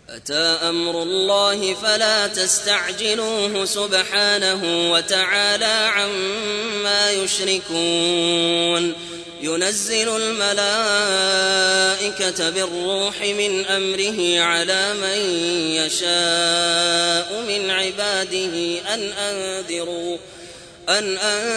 أتى أمر الله فلا تستعجلوه سبحانه وتعالى عما يشركون ينزل الملائكة بالروح من أمره على من يشاء من عباده أن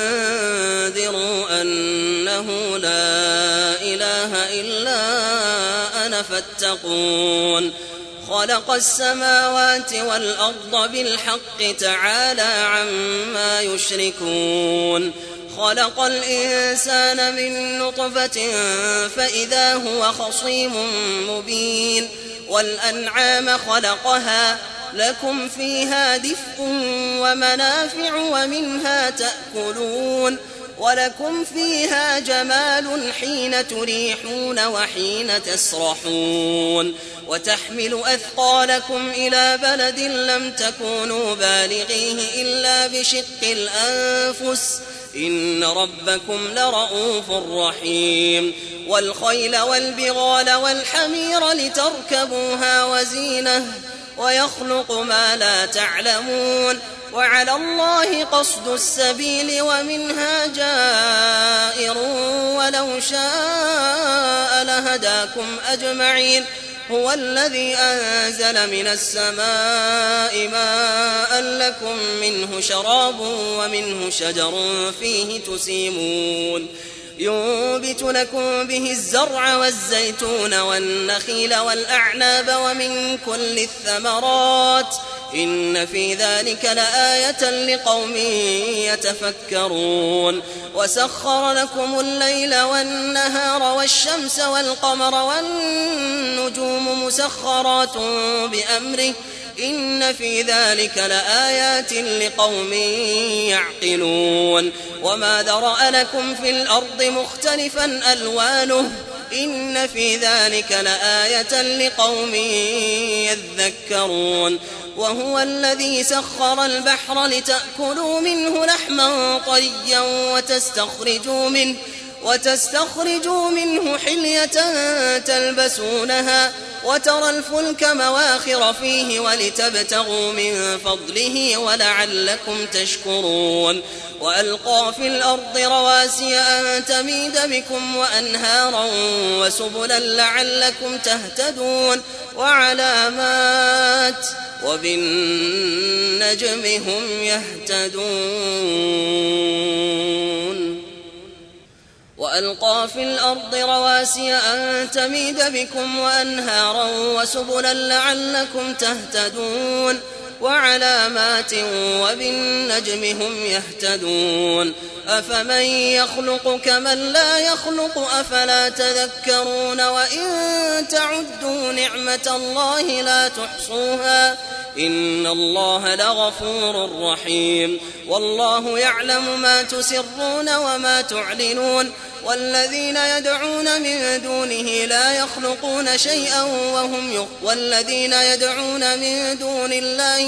أنذروا أنه لا إله إلا أنا فاتقون خلق السماوات والأرض بالحق تعالى عما يشركون خلق الإنسان من نطفة فإذا هو خصيم مبين والأنعام خلقها لكم فيها دفء ومنافع ومنها تأكلون ولكم فيها جمال حين تريحون وحين تسرحون وتحمل أثقالكم إلى بلد لم تكونوا بالغيه إلا بشق الأنفس إن ربكم لرؤوف رحيم والخيل والبغال والحمير لتركبوها وزينة ويخلق ما لا تعلمون وعلى الله قصد السبيل ومنها جائر ولو شاء لهداكم أجمعين هو الذي أنزل من السماء ماء لكم منه شراب ومنه شجر فيه تسيمون ينبت لكم به الزرع والزيتون والنخيل والأعناب ومن كل الثمرات إن في ذلك لآية لقوم يتفكرون وسخر لكم الليل والنهار والشمس والقمر والنجوم مسخرات بأمره إن في ذلك لآيات لقوم يعقلون وما ذرأ لكم في الأرض مختلفا ألوانه إن في ذلك لآية لقوم يذكرون وهو الذي سخر البحر لتأكلوا منه لحما طريا وتستخرجوا منه حلية تلبسونها وترى الفلك مواخر فيه ولتبتغوا من فضله ولعلكم تشكرون وألقى في الأرض رواسي أن تميد بكم وأنهارا وسبلا لعلكم تهتدون وعلامات وبالنجم هم يهتدون وألقى في الأرض رواسي أن تميد بكم وأنهارا وسبلا لعلكم تهتدون وعلامات وبالنجم هم يهتدون أفمن يخلق كمن لا يخلق أفلا تذكرون وإن تعدوا نعمة الله لا تحصوها إن الله لغفور رحيم والله يعلم ما تسرون وما تعلنون والذين يدعون من دونه لا يخلقون شيئا والذين يدعون من دون الله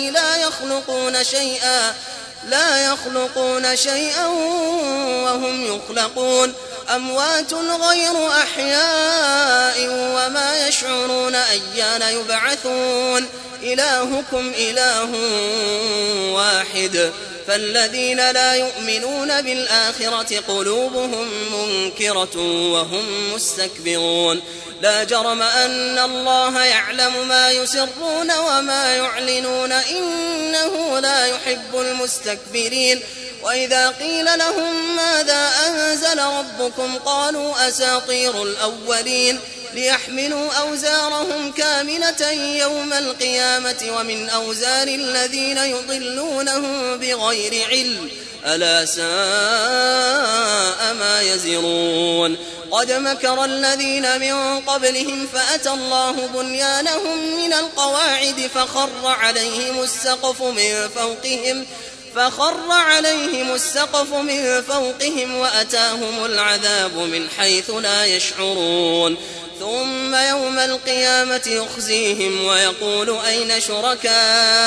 لا يخلقون شيئا وهم يخلقون أموات غير أحياء وما يشعرون أيان يبعثون إلهكم إله واحد فالذين لا يؤمنون بالآخرة قلوبهم منكرة وهم مستكبرون لا جرم أن الله يعلم ما يسرون وما يعلنون إنه لا يحب المستكبرين وإذا قيل لهم ماذا أنزل ربكم قالوا أساطير الأولين ليحملوا أوزارهم كاملة يوم القيامة ومن أوزار الذين يضلونهم بغير علم ألا ساء ما يزرون قد مكر الذين من قبلهم فأتى الله بنيانهم من القواعد فخر عليهم السقف من فوقهم وأتاهم العذاب من حيث لا يشعرون ثم يوم القيامة يخزيهم ويقول أين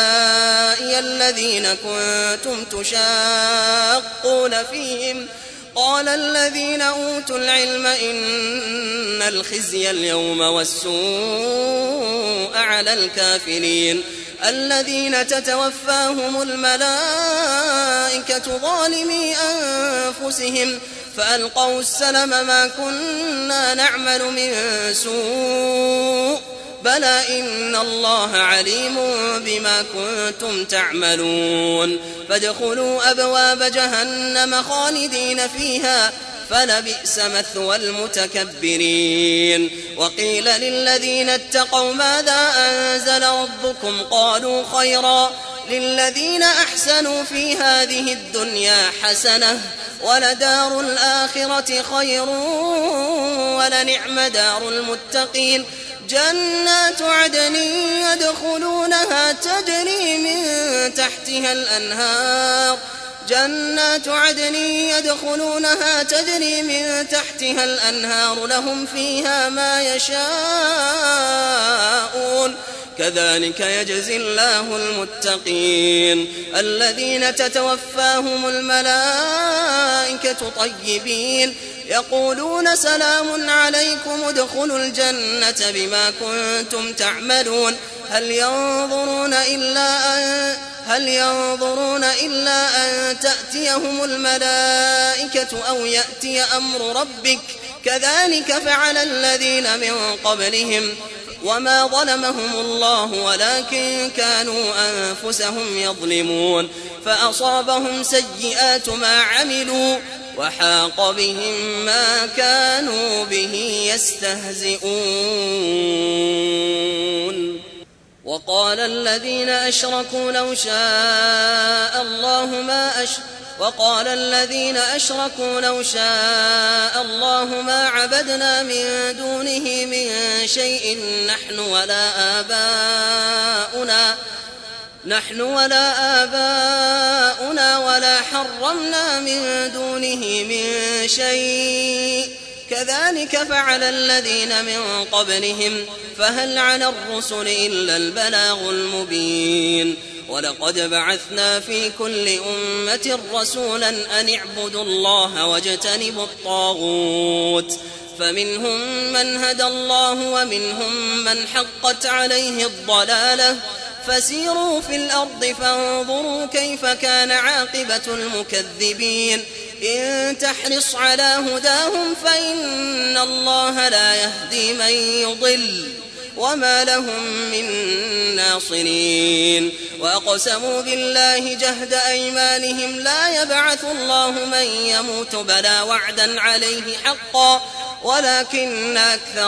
شركائي الذين كنتم تشاقون فيهم قال الذين أوتوا العلم إن الخزي اليوم والسوء على الكافرين الذين تتوفاهم الملائكة ظالمي أنفسهم فألقوا السلم ما كنا نعمل من سوء بلى إن الله عليم بما كنتم تعملون فادخلوا أبواب جهنم خالدين فيها فلبئس مثوى المتكبرين وقيل للذين اتقوا ماذا أنزل ربكم قالوا خيرا للذين أحسنوا في هذه الدنيا حسنة ولدار الآخرة خير ولنعم دار المتقين جنات عدن يدخلونها تجري من تحتها الأنهار لهم فيها ما يشاءون كذلك يجزي الله المتقين الذين تتوفاهم الملائكة طيبين يقولون سلام عليكم ادخلوا الجنة بما كنتم تعملون هل ينظرون إلا أن تأتيهم الملائكة أو يأتي أمر ربك كذلك فعل الذين من قبلهم وما ظلمهم الله ولكن كانوا أنفسهم يظلمون فأصابهم سيئات ما عملوا وحاق بهم ما كانوا به يستهزئون وقال الذين أشركوا لو شاء الله ما عبدنا من دونه من شيء نحن ولا آباؤنا ولا حرمنا من دونه من شيء كذلك فعل الذين من قبلهم فهل على الرسل إلا البلاغ المبين ولقد بعثنا في كل أمة رسولا أن اعبدوا الله واجتنبوا الطاغوت فمنهم من هدى الله ومنهم من حقت عليه الضلالة فسيروا في الأرض فانظروا كيف كان عاقبة المكذبين إن تحرص على هداهم فإن الله لا يهدي من يضل وما لهم من ناصرين وأقسموا بالله جهد أيمانهم لا يبعث الله من يموت بلى وعدا عليه حقا ولكن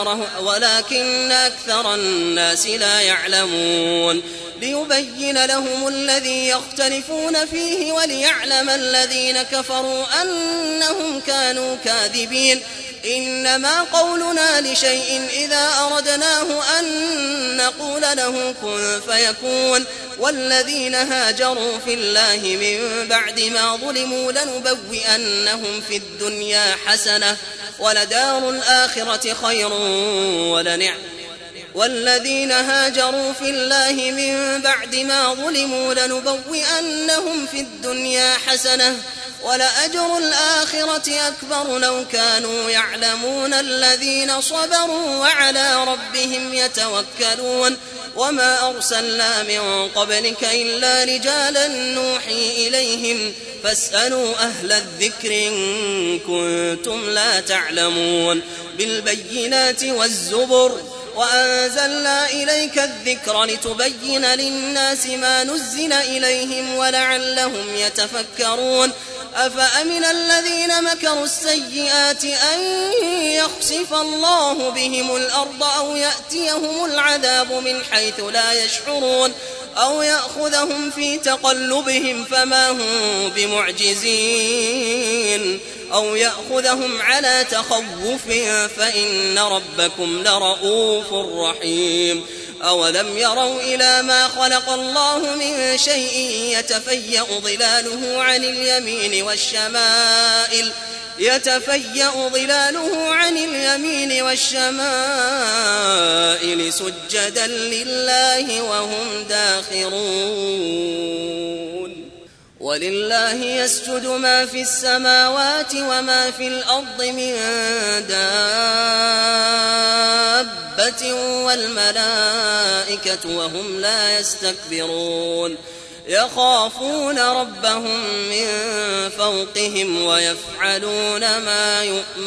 أكثر الناس لا يعلمون ليبين لهم الذي يختلفون فيه وليعلم الذين كفروا أنهم كانوا كاذبين إنما قولنا لشيء إذا أردناه أن نقول له كن فيكون والذين هاجروا في الله من بعد ما ظلموا لنبوئنهم في الدنيا حسنة ولدار الآخرة خير والذين هاجروا في الله من بعد ما ظلموا لنبوئنهم في الدنيا حسنة ولأجر الآخرة أكبر لو كانوا يعلمون الذين صبروا وعلى ربهم يتوكلون وما أرسلنا من قبلك إلا رجالا نوحي إليهم فاسألوا أهل الذكر إن كنتم لا تعلمون بالبينات والزبر وأنزلنا إليك الذكر لتبين للناس ما نزل إليهم ولعلهم يتفكرون أفأمن الذين مكروا السيئات أن يخسف الله بهم الأرض أو يأتيهم العذاب من حيث لا يشعرون أو يأخذهم في تقلبهم فما هم بمعجزين أو يأخذهم على تخوف فإن ربكم لرؤوف رحيم أولم يروا إلى ما خلق الله من شيء يتفيأ ظلاله عن اليمين والشمائل سجدا لله وهم داخرون ولله يسجد ما في السماوات وما في الأرض من دابة والملائكة وهم لا يستكبرون يخافون ربهم من فوقهم ويفعلون ما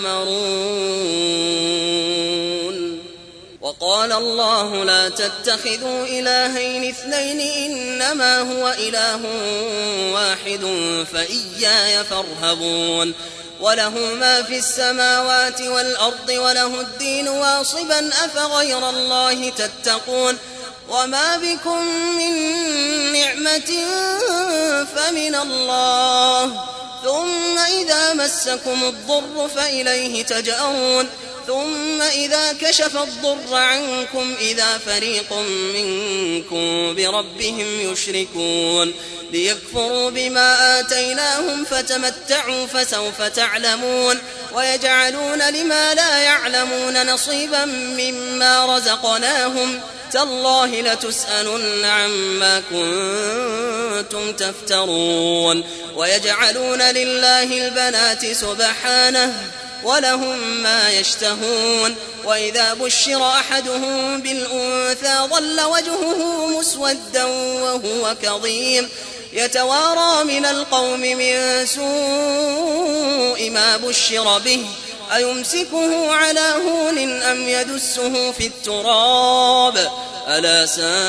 يؤمرون. وقال الله لا تتخذوا إلهين اثنين إنما هو إله واحد فإياي فارهبون. وله ما في السماوات والأرض وله الدين واصبا أفغير الله تتقون. وما بكم من نعمة فمن الله ثم إذا مسكم الضر فإليه تجأرون ثم إذا كشف الضر عنكم إذا فريق منكم بربهم يشركون ليكفروا بما آتيناهم فتمتعوا فسوف تعلمون. ويجعلون لما لا يعلمون نصيبا مما رزقناهم تالله لتسألن عما كنتم تفترون. ويجعلون لله البنات سبحانه ولهم ما يشتهون. وإذا بشر أحدهم بالأنثى ظل وجهه مسودا وهو كظيم يتوارى من القوم من سوء ما بشر به أيمسكه على هون أم يدسه في التراب ألا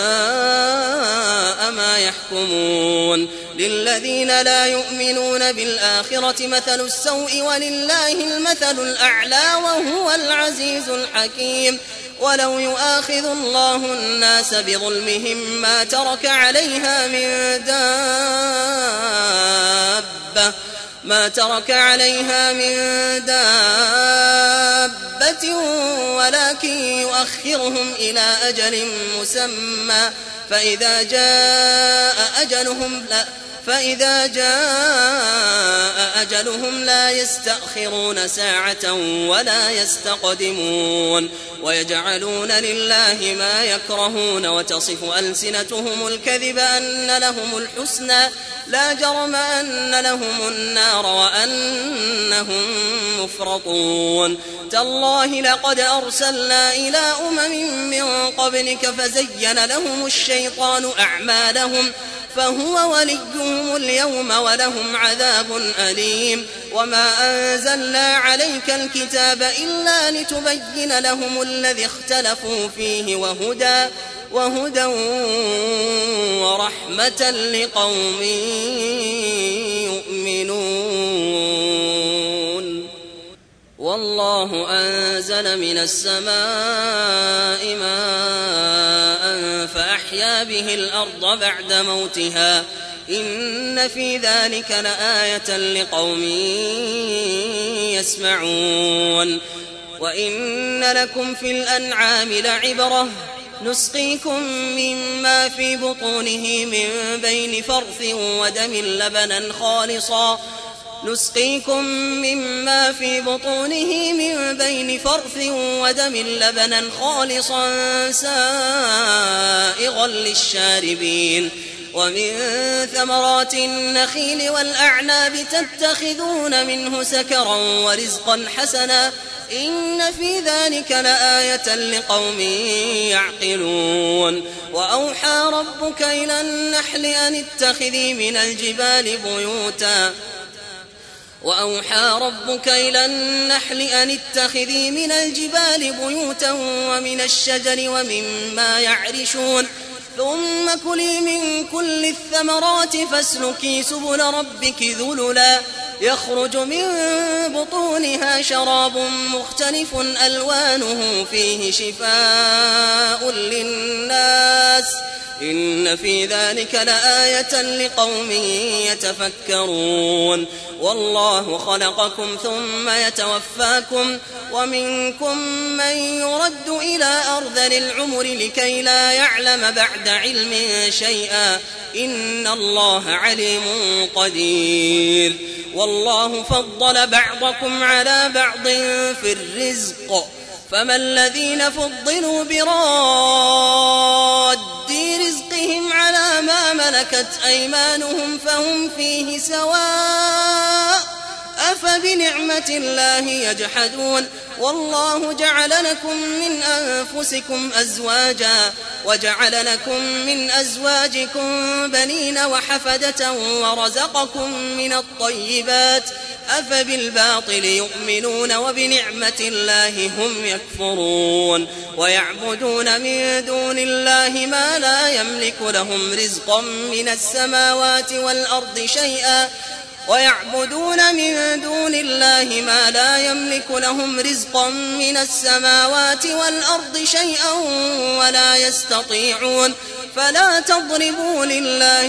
ساء ما يحكمون. للذين لا يؤمنون بالآخرة مثل السوء ولله المثل الأعلى وهو العزيز الحكيم. ولو يؤاخذ الله الناس بظلمهم ما ترك عليها من دابة ولكن يؤخرهم إلى أجل مسمى فإذا جاء أجلهم لا يستأخرون ساعة ولا يستقدمون. ويجعلون لله ما يكرهون وتصف ألسنتهم الكذب أن لهم الحسنى لا جرم أن لهم النار وأنهم مفرطون. تالله لقد أرسلنا إلى من قبلك فزين لهم الشيطان أعمالهم فهو وليهم اليوم ولهم عذاب أليم. وما أنزلنا عليك الكتاب إلا لتبين لهم الذي اختلفوا فيه وهدى ورحمة لقوم يؤمنون. والله أنزل من السماء ماء فأحيا به الأرض بعد موتها إن في ذلك لآية لقوم يسمعون. وإن لكم في الأنعام لعبرة نسقيكم مما في بطونه من بين فرث ودم لبنا خالصا سائغا للشاربين. ومن ثمرات النخيل والأعناب تتخذون منه سكرا ورزقا حسنا إن في ذلك لآية لقوم يعقلون. وأوحى ربك إلى النحل أن اتخذي من الجبال بيوتا ومن الشجر ومما يعرشون ثم كلي من كل الثمرات فاسلكي سبل ربك ذللا يخرج من بطونها شراب مختلف ألوانه فيه شفاء للناس إن في ذلك لآية لقوم يتفكرون. والله خلقكم ثم يتوفاكم ومنكم من يرد إلى أرذل العمر لكي لا يعلم بعد علم شيئا إن الله عليم قدير. والله فضل بعضكم على بعض في الرزق فما الذين فضلوا براد رزقهم على ما ملكت ملكت أيمانهم فهم فيه سواء أفبنعمة الله يجحدون والله جعل لكم من أنفسكم أزواجا وجعل لكم من أزواجكم بنين وحفدة ورزقكم من الطيبات أفبالباطل يؤمنون وبنعمة الله هم يكفرون ويعبدون من دون الله ما لا يملك لهم رزقا من السماوات والأرض شيئا ويعبدون من دون الله ما لا يملك لهم رزقا من السماوات والأرض شيئا ولا يستطيعون فلا تضربوا لله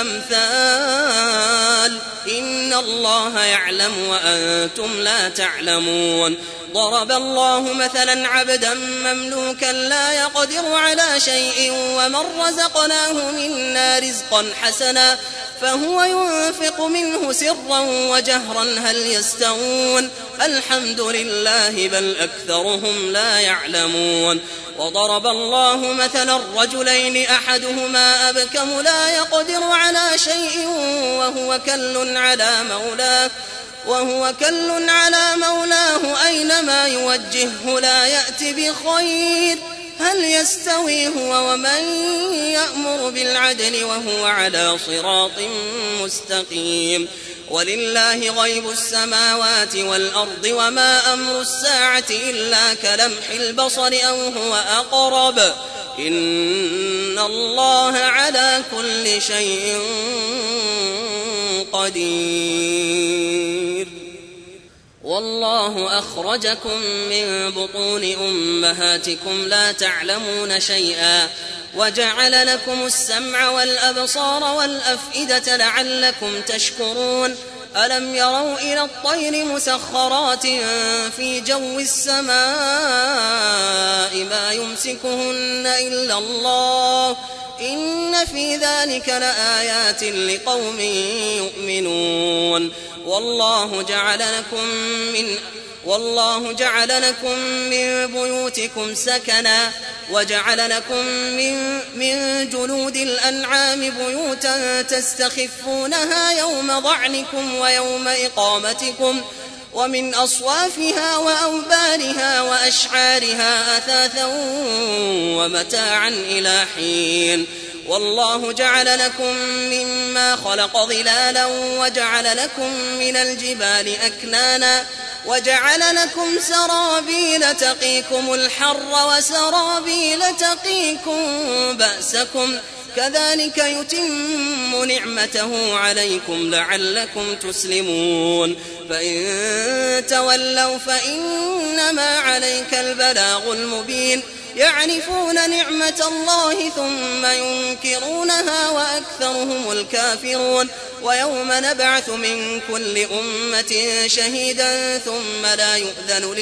الأمثال إن الله يعلم وأنتم لا تعلمون ضرب الله مثلا عبدا مملوكا لا يقدر على شيء ومن رزقناه منا رزقا حسنا فهو ينفق منه سرا وجهرا هل يستوون الحمد لله بل أكثرهم لا يعلمون وضرب الله مثلا رجلين أحدهما أبكم لا يقدر على شيء وهو كل على مولاه أينما يوجهه لا يأتي بخير هل يستوي هو ومن يأمر بالعدل وهو على صراط مستقيم ولله غيب السماوات والأرض وما أمر الساعة إلا كلمح البصر أو هو أقرب إن الله على كل شيء قدير والله أخرجكم من بطون أمهاتكم لا تعلمون شيئا وجعل لكم السمع والأبصار والأفئدة لعلكم تشكرون ألم يروا إلى الطير مسخرات في جو السماء ما يمسكهن إلا الله إن في ذلك لآيات لقوم يؤمنون والله جعل لكم من بيوتكم سكنا وجعل لكم من جلود الأنعام بيوتا تستخفونها يوم ضعنكم ويوم إقامتكم ومن أصوافها وأوبارها وأشعارها أثاثا ومتاعا إلى حين والله جعل لكم مما خلق ظلالا وجعل لكم من الجبال أكنانا وجعل لكم سرابيل تقيكم الحر وسرابيل تقيكم بأسكم كذلك يتم نعمته عليكم لعلكم تسلمون فإن تولوا فإنما عليك البلاغ المبين يعرفون نعمة الله ثم ينكرونها وأكثرهم الكافرون ويوم نبعث من كل أمة شهيدا ثم لا يؤذن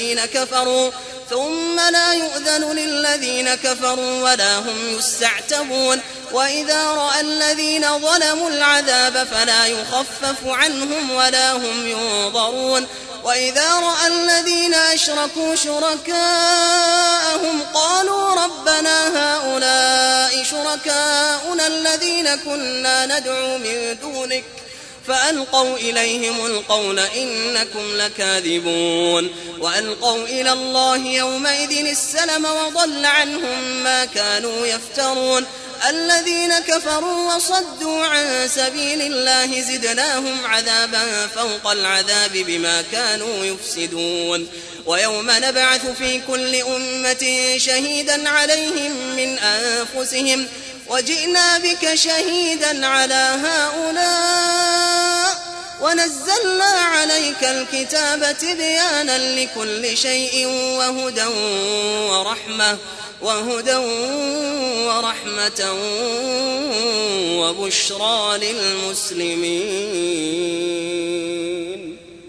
للذين كفروا ولا هم يستعتبون وإذا رأى الذين ظلموا العذاب فلا يخفف عنهم ولا هم ينظرون وإذا رأى الذين أشركوا شركاءهم قالوا ربنا هؤلاء شركاؤنا الذين كنا ندعو من دونك فألقوا إليهم القول إنكم لكاذبون وألقوا إلى الله يومئذ السلم وضل عنهم ما كانوا يفترون الذين كفروا وصدوا عن سبيل الله زدناهم عذابا فوق العذاب بما كانوا يفسدون ويوم نبعث في كل أمة شهيدا عليهم من أنفسهم وجئنا بك شهيدا على هؤلاء ونزلنا عليك الكتاب تبيانا لكل شيء وهدى ورحمة وبشرى للمسلمين.